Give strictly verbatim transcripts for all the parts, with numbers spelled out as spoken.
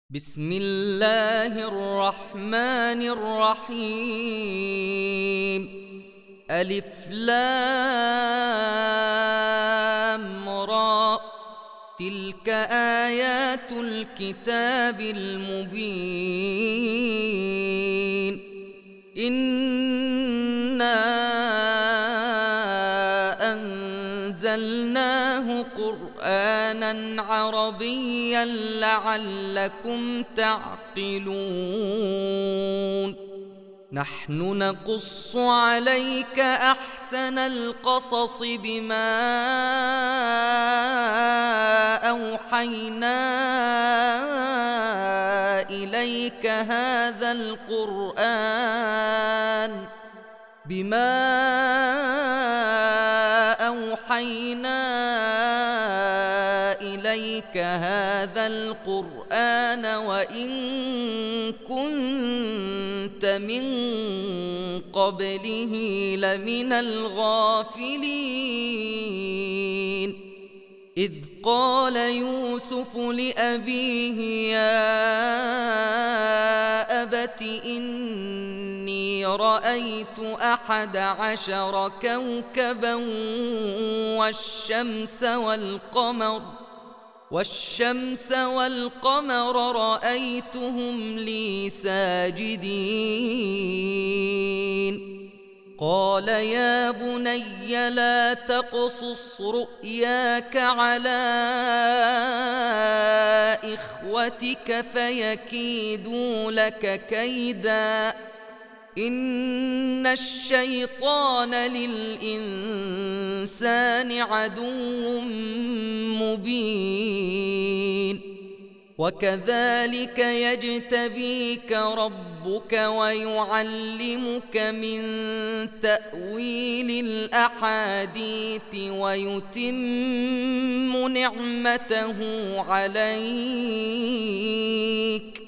بسم الله الرحمن الرحيم. ألف لام را، تلك آيات الكتاب المبين. إنا أنزلناه قرآنا عربيا لعلكم تعقلون. نحن نقص عليك أحسن القصص بما أوحينا إليك هذا القرآن بما أوحينا إليك هذا القرآن وإن كنت من قبله لمن الغافلين. إذ قال يوسف لأبيه يا أبت إني رأيت أحد عشر كوكبا والشمس والقمر والشمس والقمر رأيتهم لي ساجدين. قال يا بني لا تقصص رؤياك على إخوتك فيكيدوا لك كيدا، إن الشيطان للإنسان عدو مبين. وكذلك يجتبيك ربك ويعلمك من تأويل الأحاديث ويتم نعمته عليك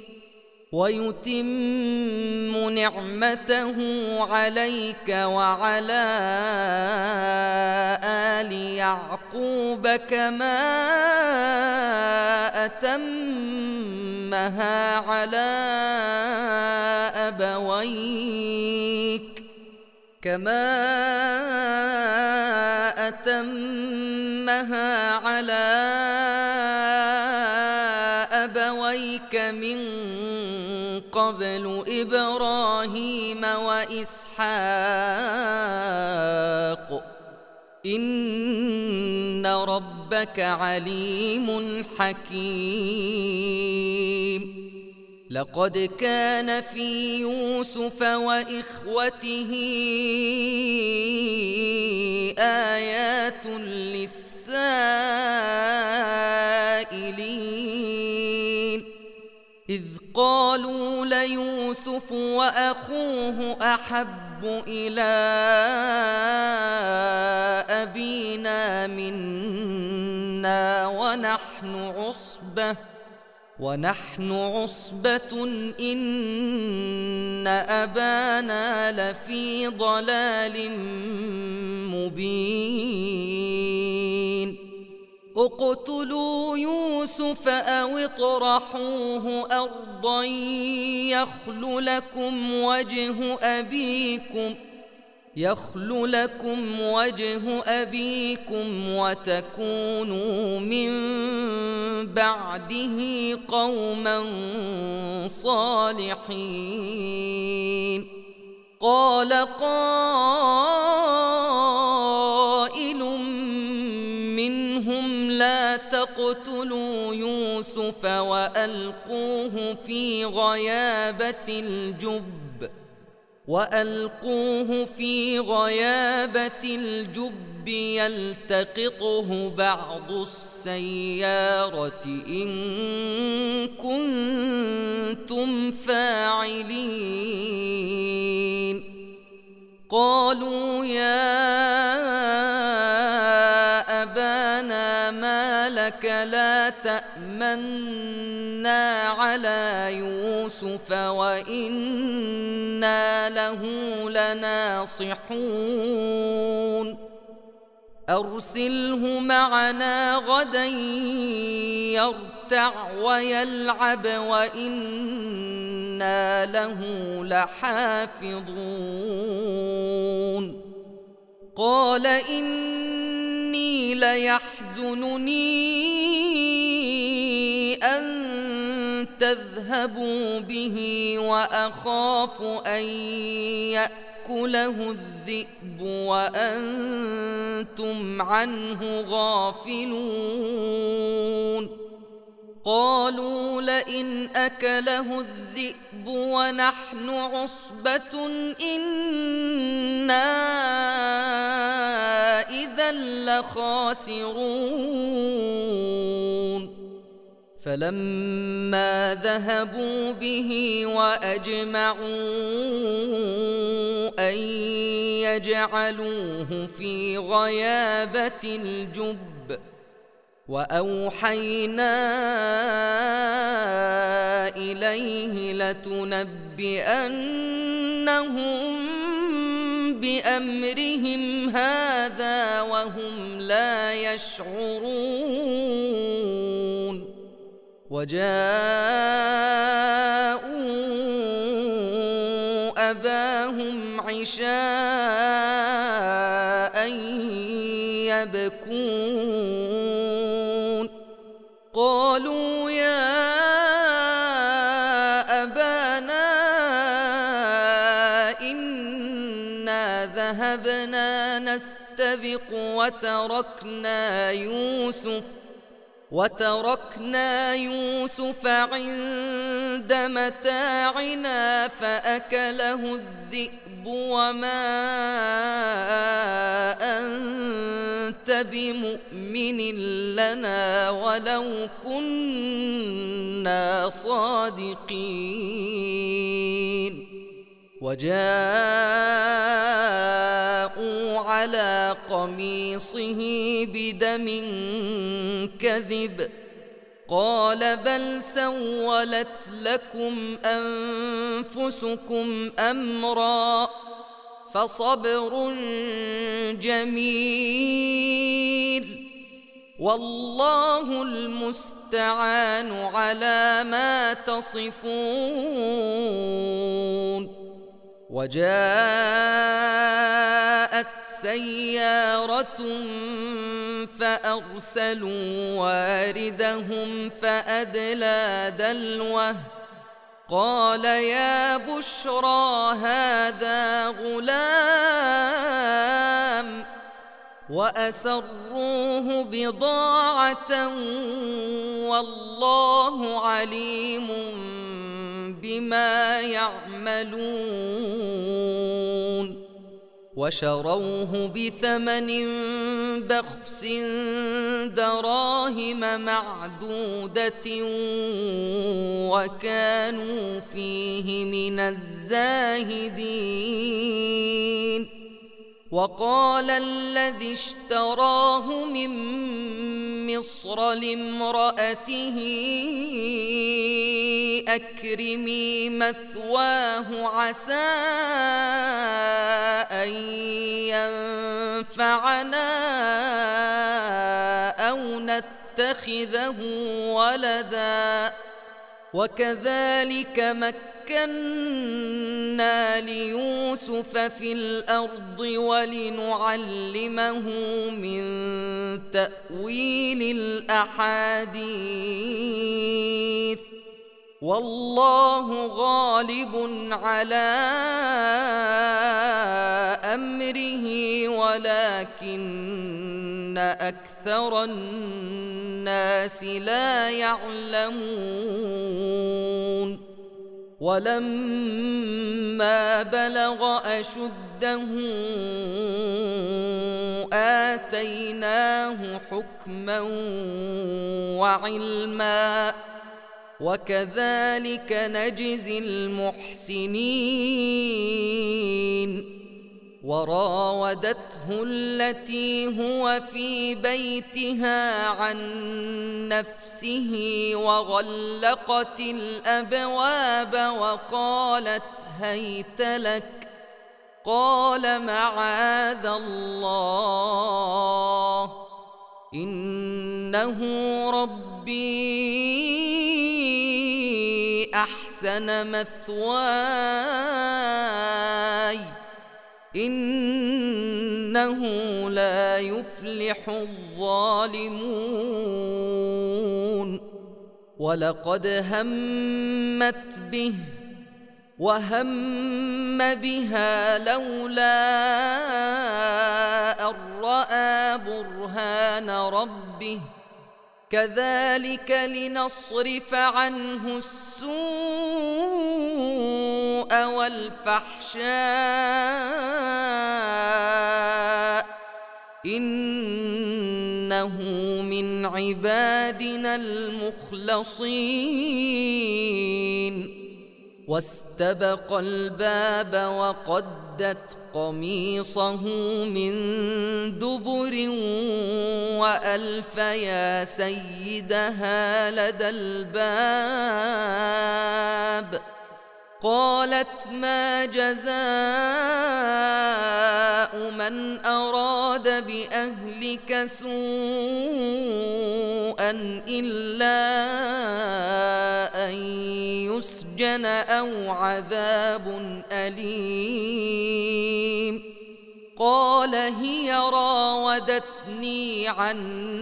ويتم نعمته عليك وعلى آل يعقوب كما أتمها على أبويك كما أتمها على أبويك من قبل إبراهيم وإسحاق إن ربك عليم حكيم. لقد كان في يوسف وإخوته آيات للسائلين، إذ قالوا ليوسف وأخوه أحب إلى أبينا منا ونحن عصبة ونحن عصبة إن أبانا لفي ضلال مبين. اقتلوا يوسف أو اطرحوه أرضا يخل لكم وجه أبيكم يخل لكم وجه أبيكم وتكونوا من بعده قوما صالحين. قال قائل منهم لا تقتلوا يوسف وألقوه في غيابة الجب وألقوه في غيابة الجب يلتقطه بعض السيارة إن كنتم فاعلين. قالوا يا أبانا ما لك لا تأمنا على يوسف وإنا له لناصحون. أرسله معنا غدا يرتع يرتع ويلعب وإنا له لحافظون قال إني ليحزنني أن تذهبوا به وأخاف أن يأكله الذئب وأنتم عنه غافلون قالوا لئن أكله الذئب ونحن عصبة إنا إذا لخاسرون فلما ذهبوا به وأجمعوا أن يجعلوه في غيابة الجب وأوحينا إليه لتنبئنهم بأمرهم هذا وهم لا يشعرون وجاءوا أباهم عشاء يبكون قالوا يا أبانا إنا ذهبنا نستبق وتركنا يوسف وتركنا يوسف عند متاعنا فأكله الذئب وما أنت بمؤمن لنا ولو كنا صادقين وجاءوا على قميصه بدم كذب قال بل سولت لكم أنفسكم أمرا فصبر جميل والله المستعان على ما تصفون وجاءت سيارة فأرسلوا واردهم فأدلى دلوه قال يا بشرى هذا غلام وأسروه بضاعة والله عليم بما يعملون وشروه بثمن بخس دراهم معدودة وكانوا فيه من الزاهدين وقال الذي اشتراه من مصر لامرأته أكرمي مثواه عسى أن ينفعنا أو نتخذه ولدا وكذلك مكنا ليوسف في الأرض ولنعلمه من تأويل الأحاديث والله غالب على أمره ولكن أكثر الناس لا يعلمون ولما بلغ أشده آتيناه حكما وعلما وكذلك نجزي المحسنين وراودته التي هو في بيتها عن نفسه وغلقت الأبواب وقالت هيت لك قال معاذ الله إنه ربي أحسن مثواي إنه لا يفلح الظالمون ولقد همت به وهم بها لولا أن رأى برهان ربه كذلك لنصرف عنه السوء والفحشاء إنه من عبادنا المخلصين واستبق الباب وقدت قميصه من دبر وألف يا سيدها لدى الباب قالت ما جزاء من أراد بأهلك سوءا إلا أن يسجن أو عذاب أليم قال هي راودتني عن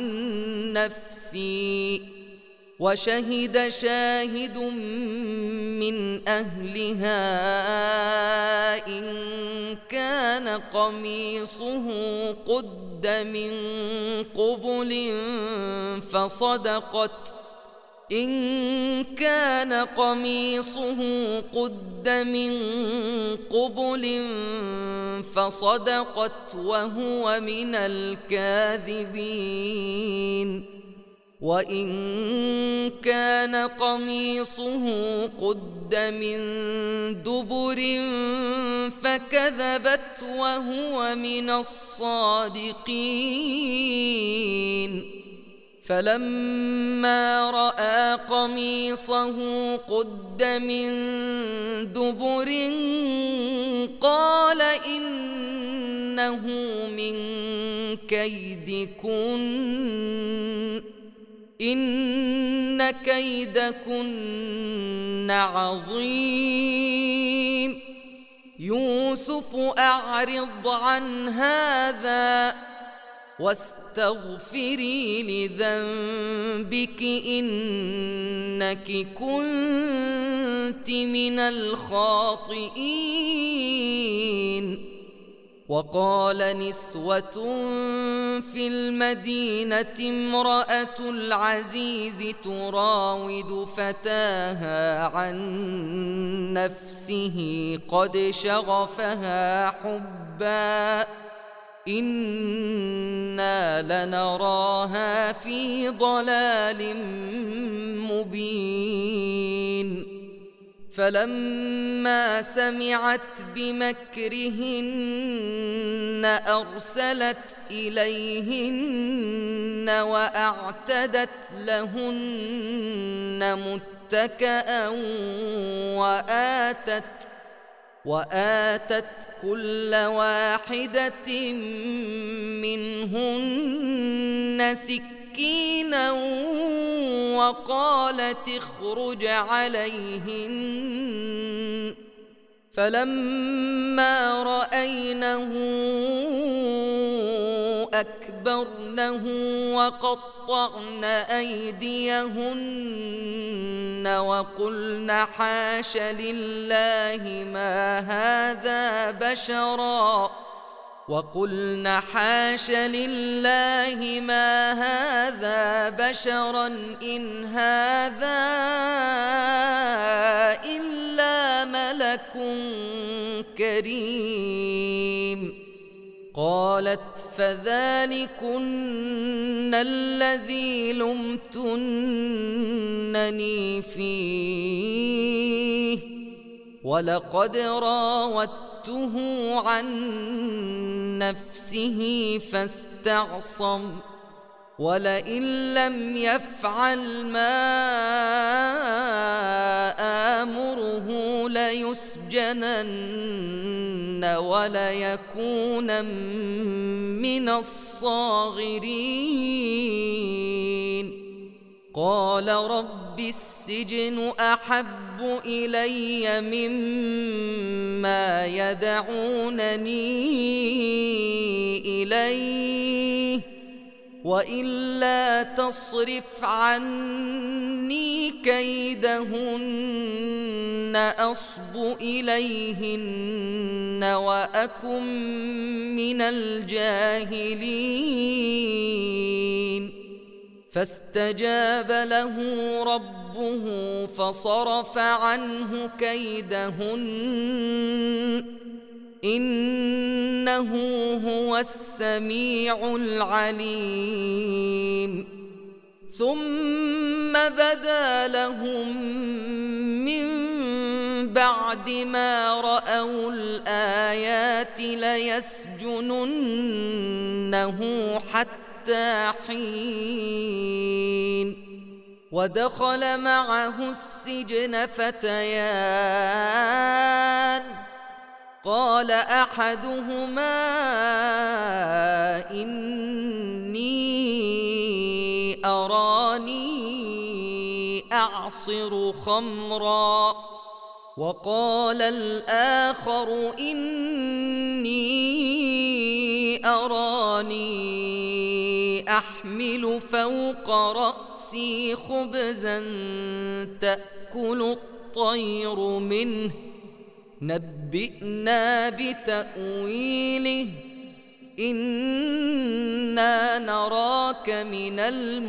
نفسي وشهد شاهد من أهلها إن كان قميصه قد من قبل فصدقت إن كان قميصه قد من قبل فصدقت وهو من الكاذبين وإن كان قميصه قد من دبر فكذبت وهو من الصادقين فلما رأى قميصه قد من دبر قال إنه من كيدكن إن كيدكن عظيم يوسف أعرض عن هذا واستغفري لذنبك إنك كنت من الخاطئين وقال نسوة في المدينة امرأة العزيز تراود فتاها عن نفسه قد شغفها حبا إنا لنراها في ضلال مبين فلما سمعت بمكرهن أرسلت إليهن وأعتدت لهن متكأ وآتت وآتت كل واحدة منهن سكينا وقالت اخرج عليهن فلما رأينه أكبرنه وقطعن أيديهن وقلن حاش لله ما هذا بشرا وقلن حاش لله ما هذا بشرا إن هذا إلا ملك كريم قالت فذلكن الذي لمتنني فيه ولقد راودته عن نفسه فاستعصم ولئن لم يفعل ما آمره ليسجنن وليكونا من الصاغرين قال رب السجن أحب إلي مما يدعونني إليه وإلا تصرف عني كيدهن أصب إليهن وأكن من الجاهلين فاستجاب له ربه فصرف عنه كيدهن إنه هو السميع العليم ثم بدا لهم من بعد ما رأوا الآيات ليسجننه حتى حين ودخل معه السجن فتيان قال أحدهما إني أراني أعصر خمرا وقال الآخر إني أراني أحمل فوق رأسي خبزا تأكل الطير منه نبئنا بتأويله إنا نراك من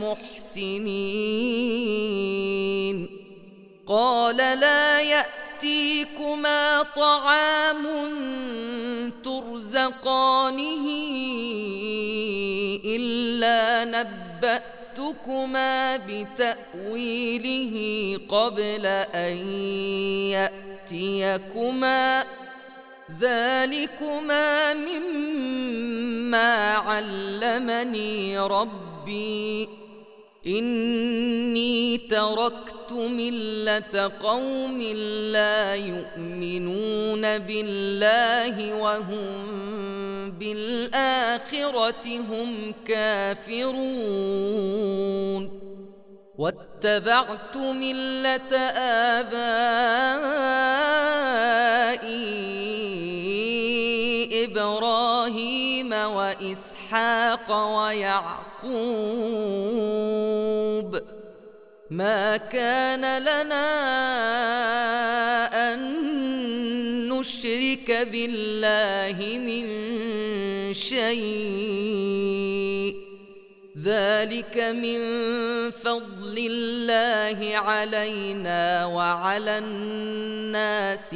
المحسنين قال لا يأتيكما طعام ترزقانه إلا نبأتكما بتأويله قبل أن يأتيكما ذلكما مما علمني ربي إني تركت ملة قوم لا يؤمنون بالله وهم بالآخرة هم كافرون واتبعت ملة آبائي إبراهيم وإسحاق ويعقوب ما كان لنا أن نشرك بالله من شيء ذلك من فضل الله علينا وعلى الناس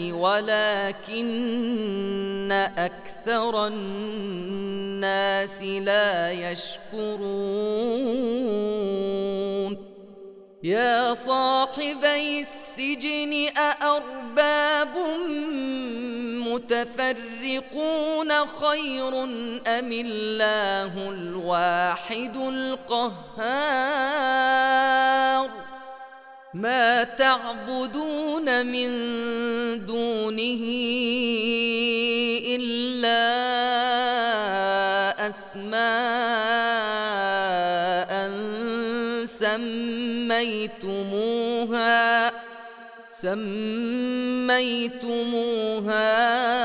ولكن أكثر الناس لا يشكرون يا صاحبي السجن أأرباب متفرقون خير أم الله الواحد القهار ما تعبدون من دونه إلا أسماء سميتموها سميتموها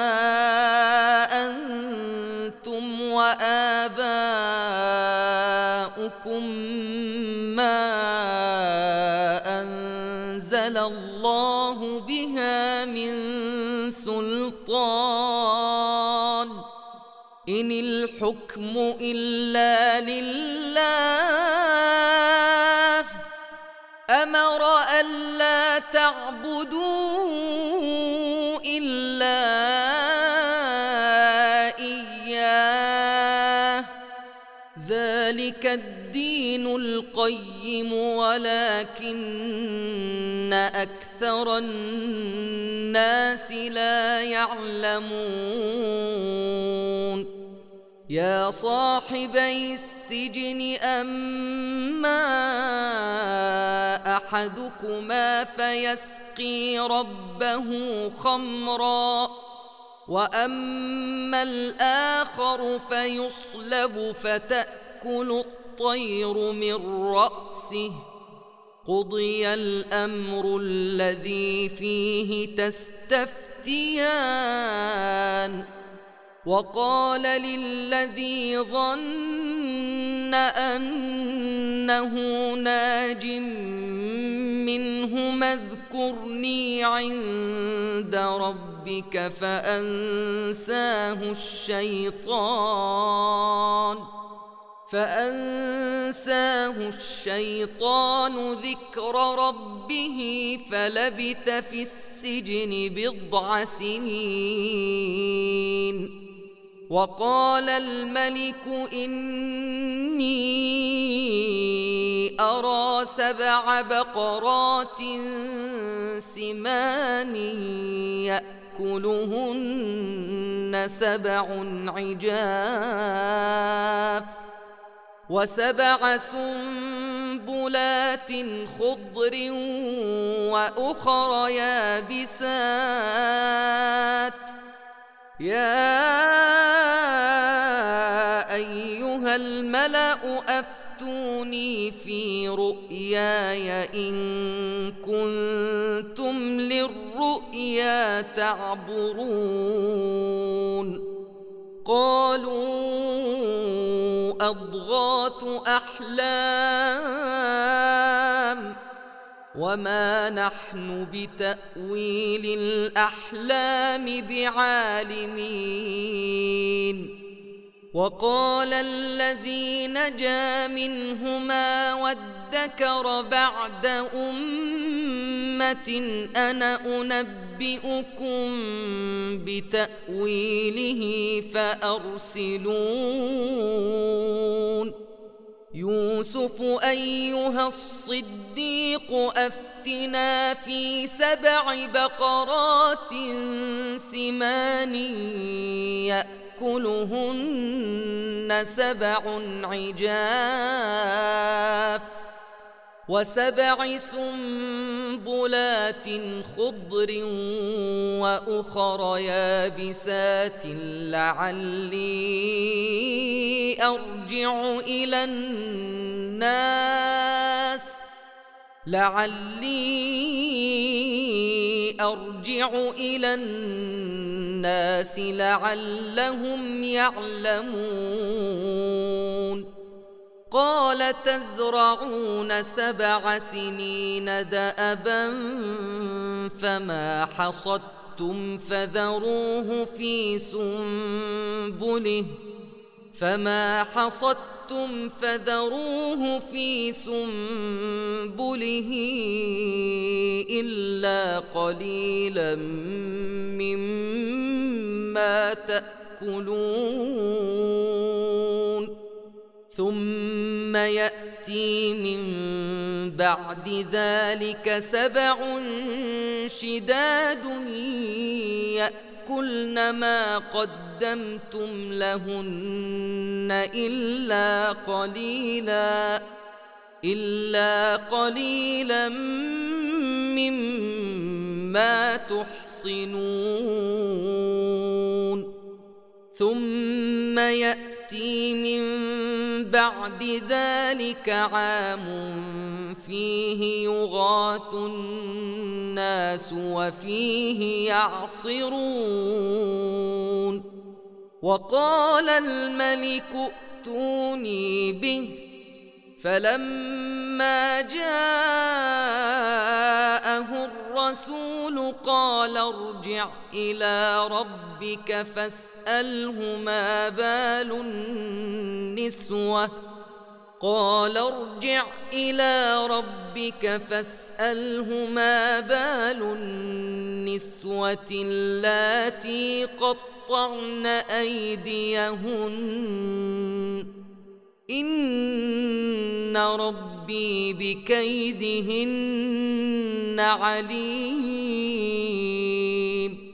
أنتم وآباؤكم ما أنزل الله بها من سلطان إن الحكم إلا لله أمر ألا تعبدوا إلا إياه ذلك الدين القيم ولكن أكثر الناس لا يعلمون يا صاحبي السجن أما أحدكما فيسقي ربه خمرا وأما الآخر فيصلب فتأكل الطير من رأسه قضي الأمر الذي فيه تستفتيان وقال للذي ظن أنه ناج منهما اذكرني عند ربك فأنساه الشيطان فأنساه الشيطان ذكر ربه فلبث في السجن بضع سنين وقال الملك إني أرى سبع بقرات سمان يأكلهن سبع عجاف وسبع سنبلات خضر وأخر يابسات يا أيها الملأ أفتوني في رؤياي إن كنتم للرؤيا تعبرون قالوا أضغاث أحلام وما نحن بتأويل الأحلام بعالمين وقال الذي نجا منهما وادكر بعد أمة أنا أنبئكم بتأويله فأرسلون يوسف أيها الصديق أفتنا في سبع بقرات سمان يأكلهن سبع عجاف وسبع سنبلات خضر وأخر يابسات لعلي أرجع إلى الناس لعلي أرجع إلى الناس لعلهم يعلمون قال تزرعون سبع سنين دأبا فما حصدتم فذروه في سنبله فما حصدتم فذروه في سنبله إلا قليلا مما تأكلون ثم يأتي من بعد ذلك سبع شداد يأكلن ما قدمتم لهن إلا قليلا إلا قليلا مما تحصنون ثم يأتي من بعد ذلك عام فيه يغاث الناس وفيه يعصرون وقال الملك ائتوني به فلما جاءه الرسول قال ارجع إلى ربك فاسأله ما بال النسوة قال ارجع إلى ربك فاسأله ما بال النسوة اللاتي قطعن أيديهن إن ربي بكيدهن عليم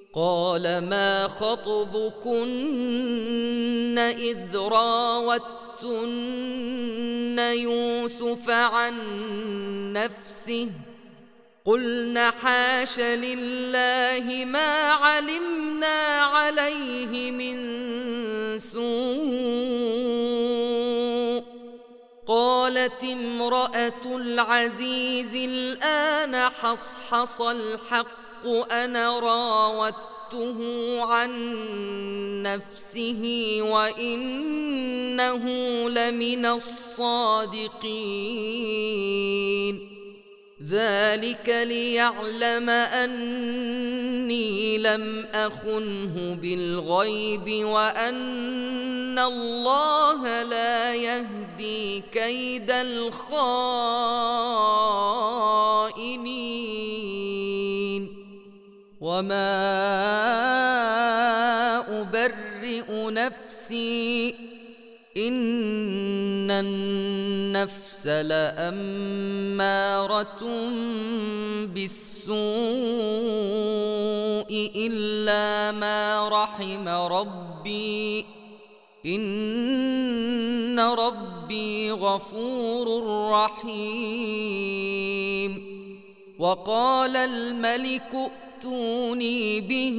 قال ما خطبكن إذ راوتن راودتن يوسف عن نفسه قلن حاش لله ما علمنا عليه من سوء قالت امرأة العزيز الآن حصحص الحق أنا راودته عن نفسه وإنه لمن الصادقين ذلك ليعلم أني لم أخنه بالغيب وأن الله لا يهدي كيد الخائنين وما أبرئ نفسي إن النفس لأمارة بالسوء إلا ما رحم ربي إن ربي غفور رحيم وقال الملك ائتوني به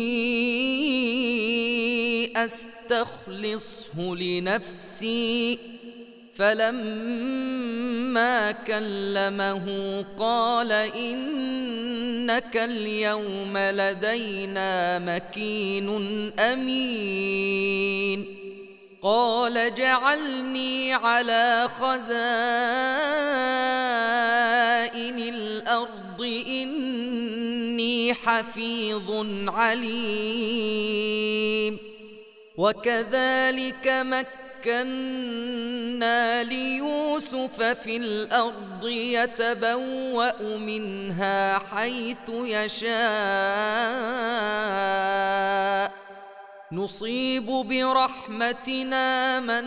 أستخلصه لنفسي فلما كلمه قال إنك اليوم لدينا مكين أمين قال جعلني على خزائن الأرض إني حفيظ عليم وكذلك مكنا ليوسف في الأرض يتبوأ منها حيث يشاء نصيب برحمتنا من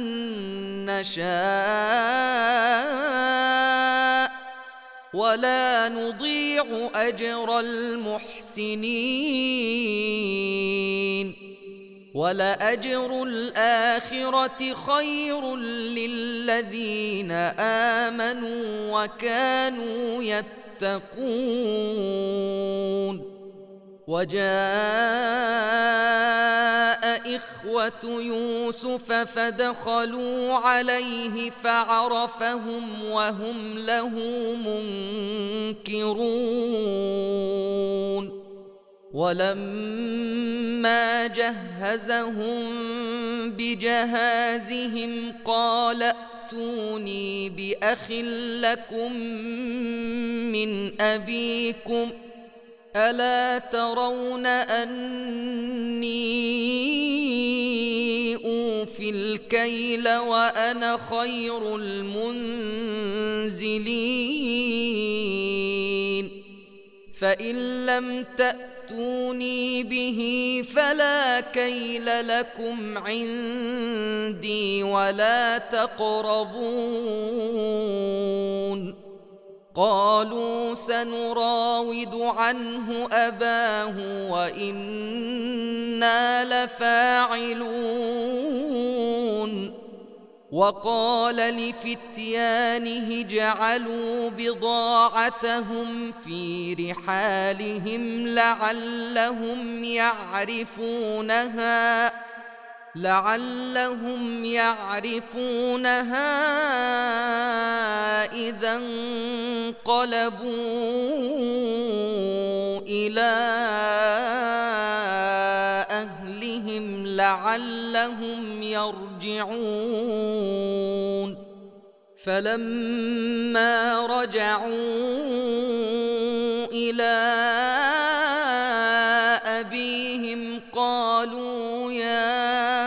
نشاء ولا نضيع أجر المحسنين ولأجر الآخرة خير للذين آمنوا وكانوا يتقون وجاء إخوة يوسف فدخلوا عليه فعرفهم وهم له منكرون ولما جهزهم بجهازهم قال ائتوني بأخ لكم من أبيكم ألا ترون أني أوفي الكيل وأنا خير المنزلين فإن لم تأتوني به فلا كيل لكم عندي ولا تقربون قالوا سنراود عنه أباه وإنا لفاعلون وقال لفتيانه اجعلوا بضاعتهم في رحالهم لعلهم يعرفونها لعلهم يعرفونها إذا انقلبوا إلى أهلهم لعلهم يرجعون فلما رجعوا إلى أبيهم قالوا يا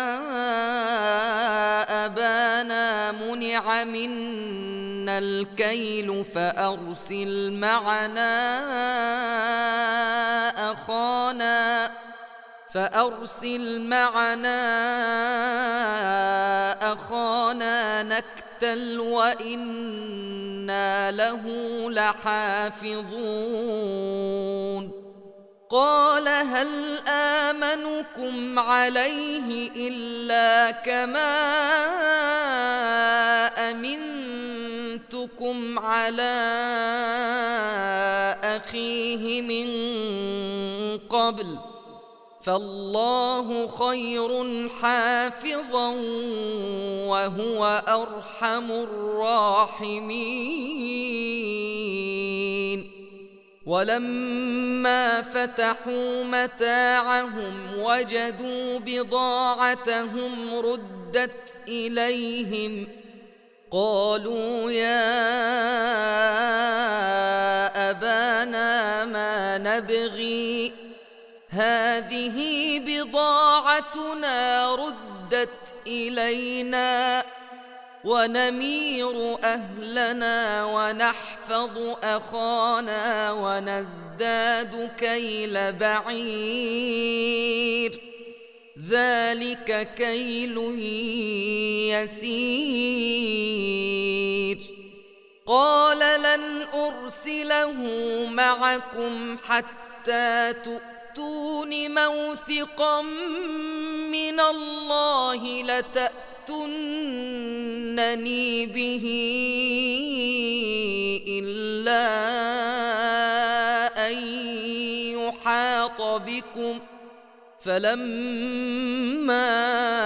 أبانا منع منا الكيل فأرسل معنا أخانا فأرسل معنا أخانا نكتل وإنا له لحافظون قال هل آمنكم عليه إلا كما أمنتكم على أخيه من قبل فالله خير حافظا وهو أرحم الراحمين. ولما فتحوا متاعهم وجدوا بضاعتهم ردت إليهم قالوا يا أبانا ما نبغي هذه بضاعتنا ردت إلينا ونمير أهلنا ونحفظ أخانا ونزداد كيل بعير ذلك كيل يسير. قال لن أرسله معكم حتى تؤتون موثقا من الله لتأتونني به إلا أن يحاط بكم فلما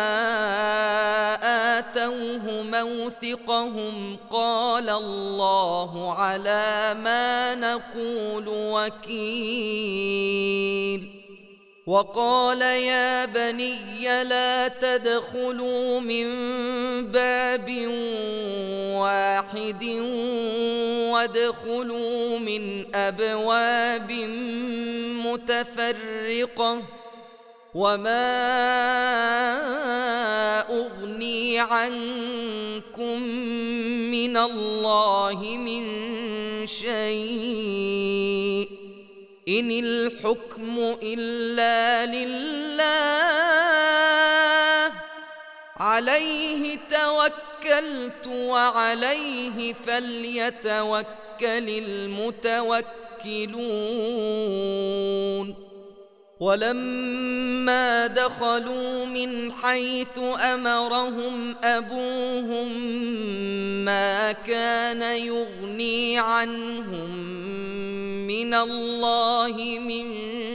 آتوه موثقهم قال الله على ما نقول وكيل. وقال يا بني لا تدخلوا من باب واحد وادخلوا من أبواب متفرقة وما أغني عنكم من الله من شيء إن الحكم إلا لله عليه توكلت وعليه فليتوكل المتوكلون. ولما دخلوا من حيث أمرهم أبوهم ما كان يغني عنهم من الله من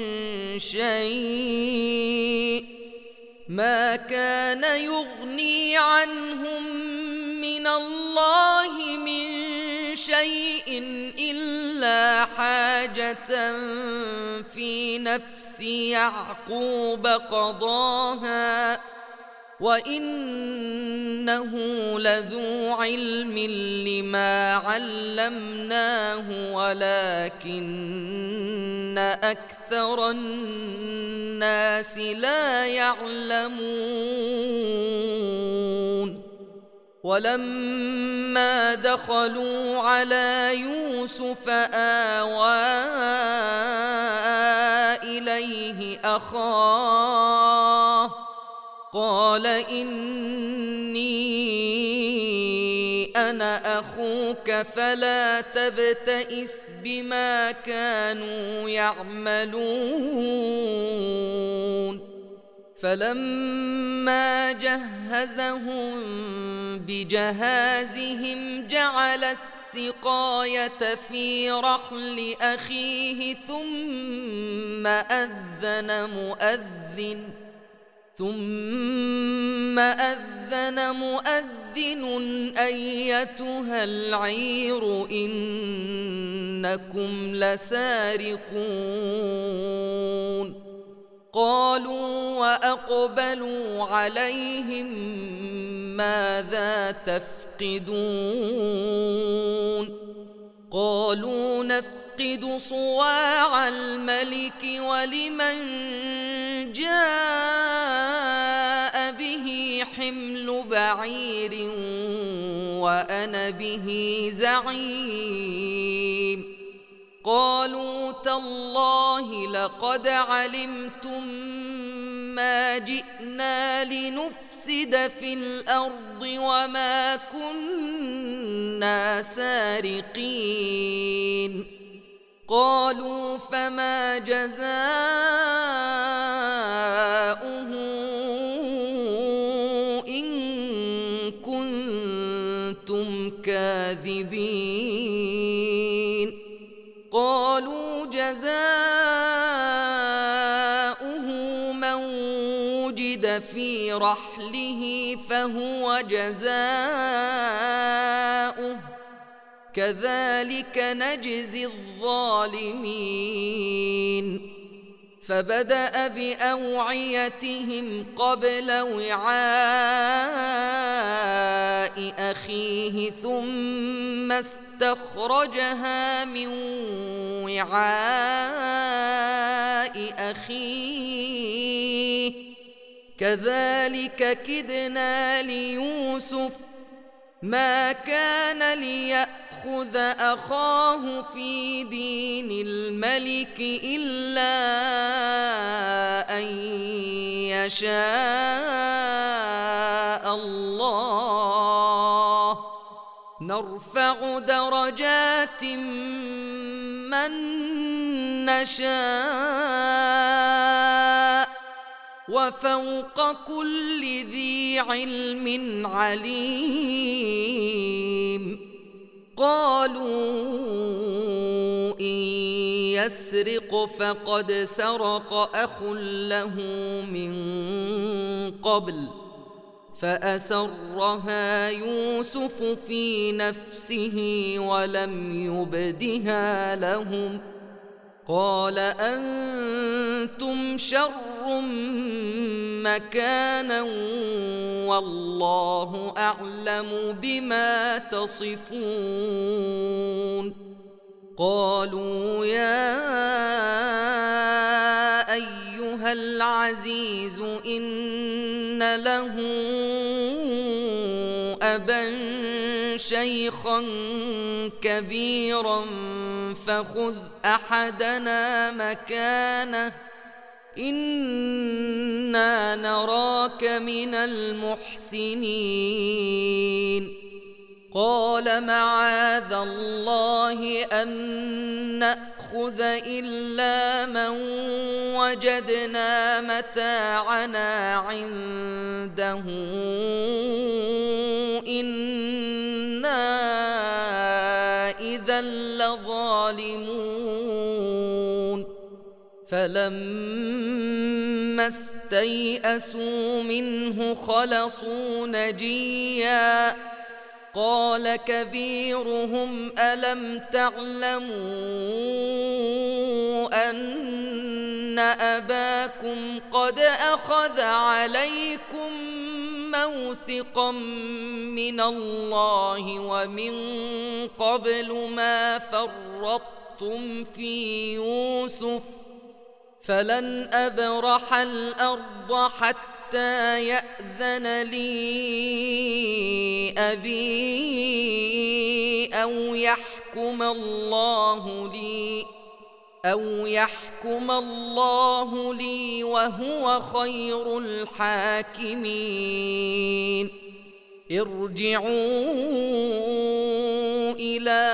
شيء ما كان يغني عنهم من الله من شيء إلا حاجة في نفس يعقوب قضاها وإنه لذو علم لما علمناه ولكن أكثر الناس لا يعلمون. ولما دخلوا على يوسف آوى إليه أخاه قال إني أنا أخوك فلا تبتئس بما كانوا يعملون. فلما جهزهم بجهازهم جعل السقاية في رحل أخيه ثم أذن مؤذن ثم أذن مؤذن أيتها العير إنكم لسارقون. قالوا وأقبلوا عليهم ماذا تفقدون قالوا نفقد صواع الملك ولمن جاء به حمل بعير وأنا به زعيم. قالوا تالله لقد علمتم ما جئنا لنفسد في الأرض وما كنا سارقين قالوا فما جزاؤه إن كنتم كاذبين قالوا جزاؤه من وجد في رحله فهو جزاؤه كذلك نجزي الظالمين فبدأ بأوعيتهم قبل وعاء أخيه ثم استخرجها من وعاء أخيه كذلك كدنا ليوسف ما كان ليأخذ أخاه في دين الملك إلا أن يشاء الله نرفع درجات من نشاء وفوق كل ذي علم عليم قالوا إن يسرق فقد سرق أخ له من قبل فأسرها يوسف في نفسه ولم يبدها لهم قال أنتم شر مكانا والله أعلم بما تصفون قالوا يا أيها العزيز إن له أبا شيخا كبيرا فخذ أحدنا مكانه إنا نراك من المحسنين قال معاذ الله أن نأخذ إلا من وجدنا متاعنا عنده إنا إذا لظالمون فلما استيئسوا منه خلصوا نجيا قال كبيرهم ألم تعلموا أن أباكم قد أخذ عليكم موثقا من الله ومن قبل ما فرطتم في يوسف فلن أبرح الأرض حتى يأذن لي أبي أو يحكم الله لي أو يحكم الله لي وهو خير الحاكمين ارجعوا إلى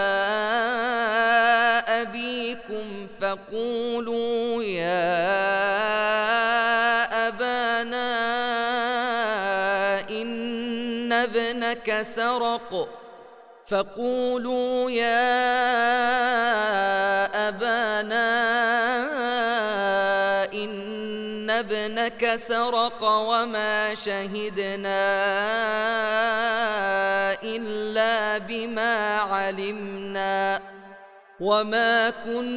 أبيكم فقولوا يا أبانا إن ابنك سرق فقولوا يا أبانا إن ابنك سرق وما شهدنا إلا بما علمنا وما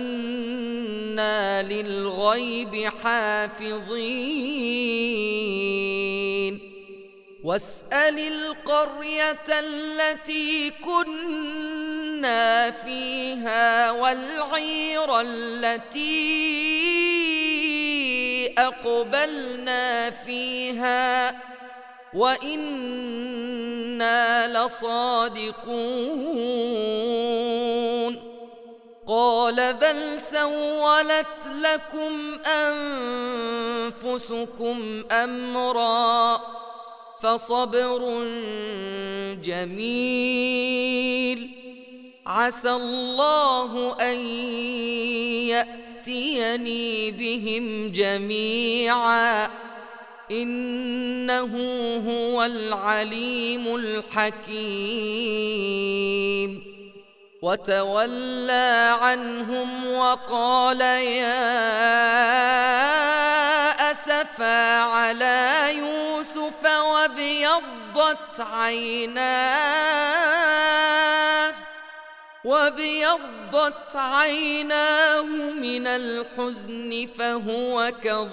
كنا للغيب حافظين واسأل القرية التي كنا فيها والعير التي أقبلنا فيها وإنا لصادقون قال بل سولت لكم أنفسكم أمرا فصبر جميل عسى الله أن يأتيني بهم جميعا إنه هو العليم الحكيم وتولى عنهم وقال يا أسفا على يوسف وابيضت عيناه وابيضت عيناه من الحزن فهو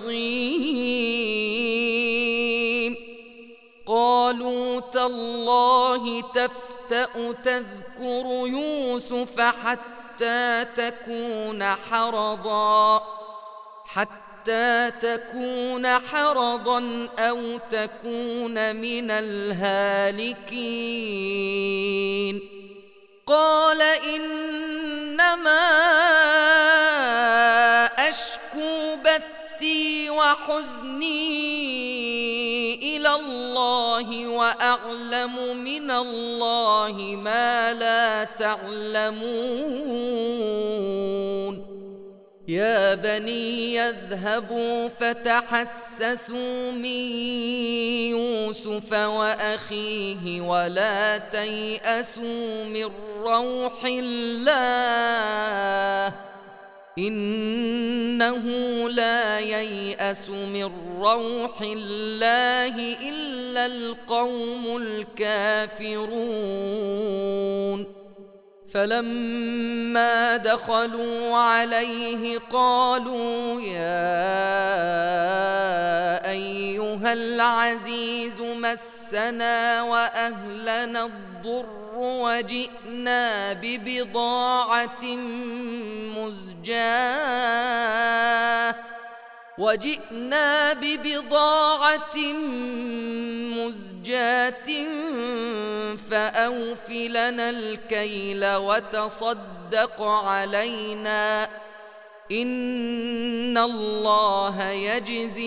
كظيم قالوا تالله تفتأ تذكر يوسف حتى تكون حرضا حتى تكون حرضا أو تكون من الهالكين قال إنما أشكو بثي وحزني إلى الله وأعلم من الله ما لا تعلمون يا بني يذهبوا فتحسسوا من يوسف وأخيه ولا تيأسوا من روح الله إنه لا ييأس من روح الله إلا القوم الكافرون فلما دخلوا عليه قالوا يا أيها العزيز مسنا وأهلنا الضر وجئنا ببضاعة مزجاة وجئنا ببضاعة مزجاة فأوف لنا الكيل وتصدق علينا إن الله يجزي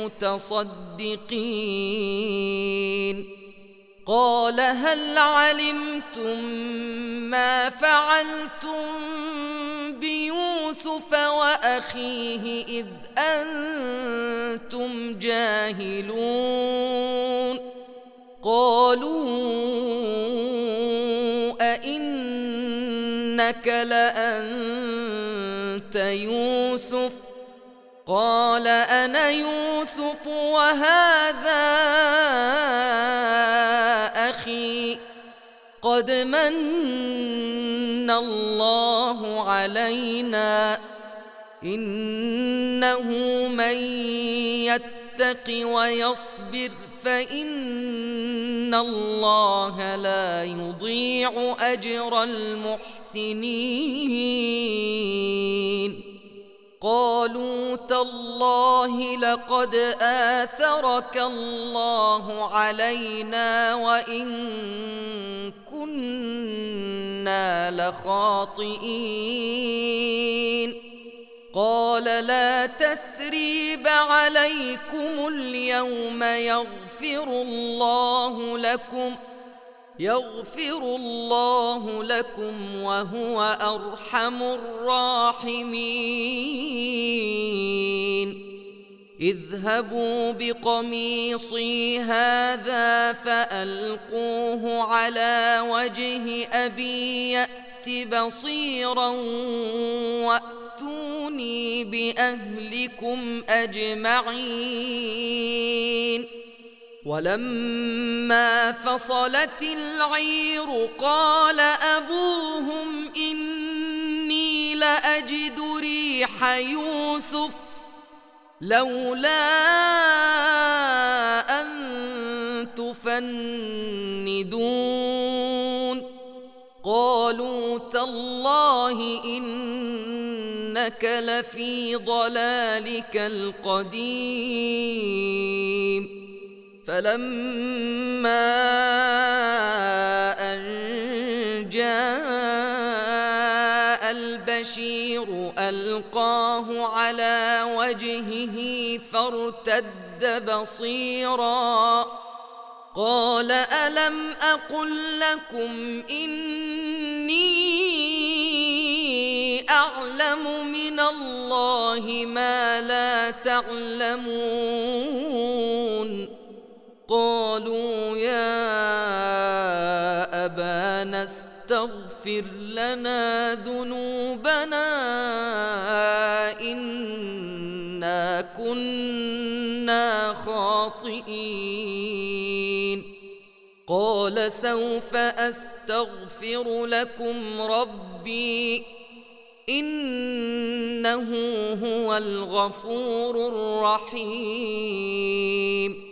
المتصدقين قال هل علمتم ما فعلتم بيوسف وأخيه إذ أنتم جاهلون قالوا أئنك لأنت يوسف قال أنا يوسف وهذا أخي قد من الله علينا إنه من يتق ويصبر فإن الله لا يضيع أجر المحسنين قالوا تالله لقد آثرك الله علينا وإن كنا لخاطئين قال لا تثريب عليكم اليوم يغفر الله لكم يغفر الله لكم وهو أرحم الراحمين اذهبوا بقميصي هذا فألقوه على وجه أبي يأت بصيرا وأتوني بأهلكم أجمعين ولما فصلت العير قال أبوهم إني لأجد ريح يوسف لولا أن تفندون قالوا تالله إنك لفي ضلالك القديم فلما أن جاء البشير ألقاه على وجهه فارتد بصيرا قال ألم أقل لكم إني أعلم من الله ما لا تعلمون قالوا يا أبانا استغفر لنا ذنوبنا إنا كنا خاطئين قال سوف أستغفر لكم ربي إنه هو الغفور الرحيم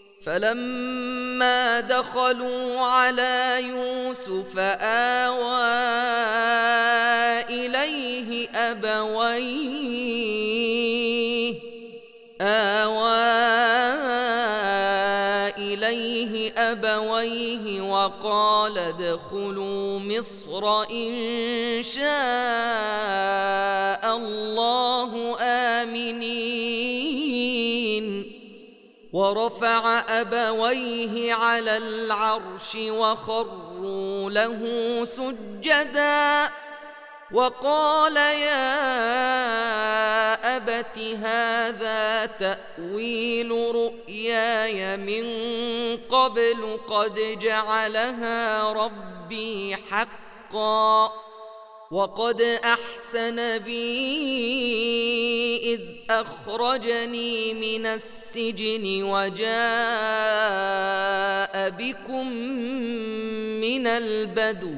فلما دخلوا على يوسف آوى إليه أبويه آوى إليه أبويه وقال ادخلوا مصر إن شاء الله آمنين ورفع أبويه على العرش وخروا له سجدا وقال يا أبت هذا تأويل رؤياي من قبل قد جعلها ربي حقا وقد أحسن بي إذ أخرجني من السجن وجاء بكم من البدو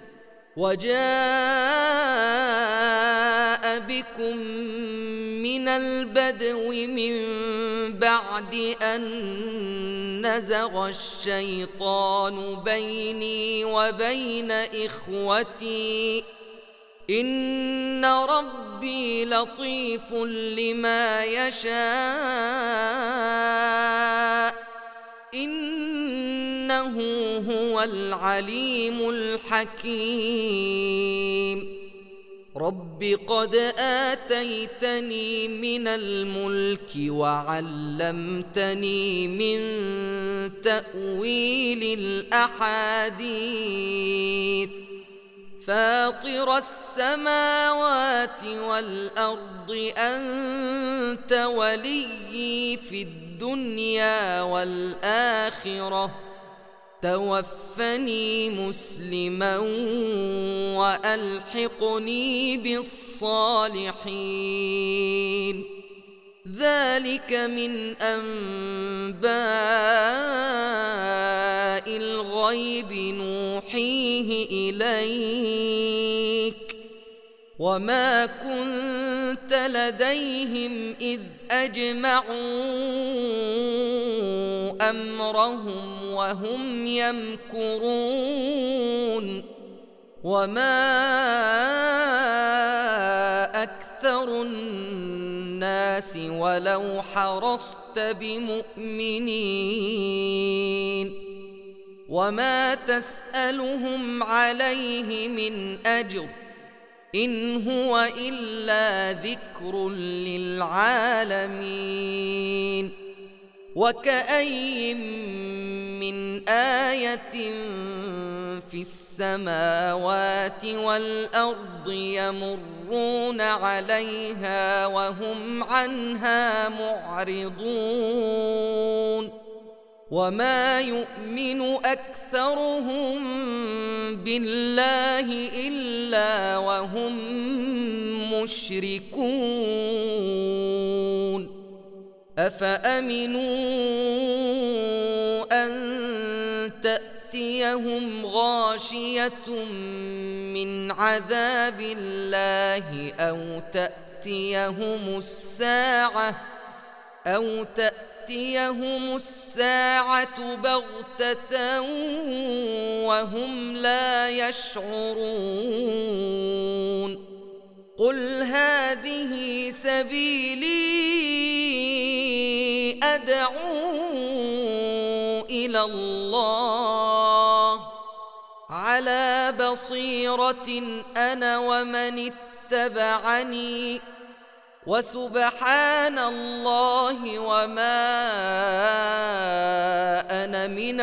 وجاء بكم من البدو من بعد أن نزغ الشيطان بيني وبين إخوتي إن ربي لطيف لما يشاء إنه هو العليم الحكيم رب قد آتيتني من الملك وعلمتني من تأويل الأحاديث فاطر السماوات والأرض أنت وليي في الدنيا والآخرة توفني مسلما وألحقني بالصالحين ذلك من أنباء الغيب نوحيه إليك وما كنت لديهم إذ أجمعوا أمرهم وهم يمكرون وما أكثر الناس ولو حرصت بمؤمنين وما تسألهم عليه من أجر إن هو إلا ذكر للعالمين وكأي من آية في السماوات والأرض يمرون عليها وهم عنها معرضون وما يؤمن أكثرهم بالله إلا وهم مشركون أفأمنوا أن تأتيهم غاشية من عذاب الله أو تأتيهم الساعة أو تأتيهم الساعة بغتة وهم لا يشعرون قل هذه سبيلي أدعو إلى الله على بصيرة أنا ومن اتبعني وسبحان الله وما أنا من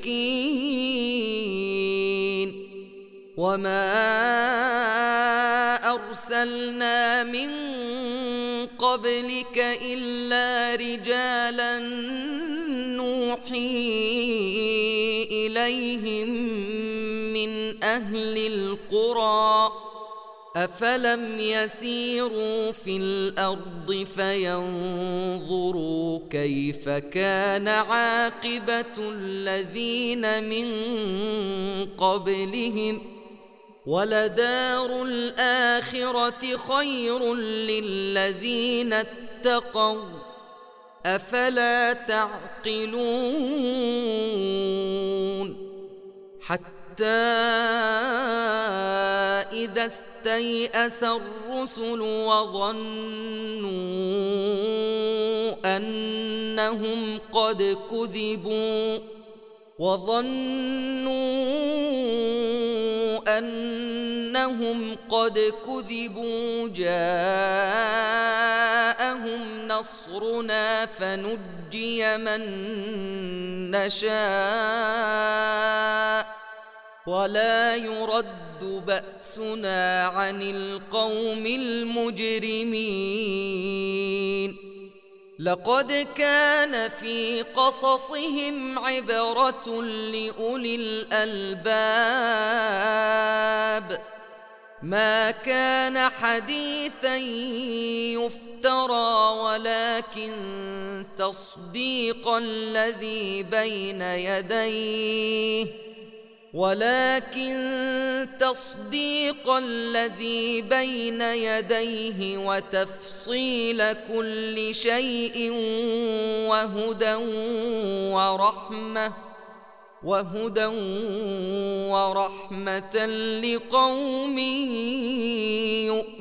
المشركين وما أرسلنا من قبلك إلا رجالا نوحي إليهم من أهل القرى أفلم يسيروا في الأرض فينظروا كيف كان عاقبة الذين من قبلهم ولدار الآخرة خير للذين اتقوا أفلا تعقلون حتى إذا استيأس الرسل وظنوا أنهم قد كذبوا وظنوا أنهم قد كذبوا جاءهم نصرنا فنجي من نشاء ولا يرد بأسنا عن القوم المجرمين لقد كان في قصصهم عبرة لأولي الألباب ما كان حديثا يفترى ولكن تصديق الذي بين يديه ولكن تصديق الذي بين يديه وتفصيل كل شيء وهدى ورحمة وهدى ورحمة لقوم يؤمنون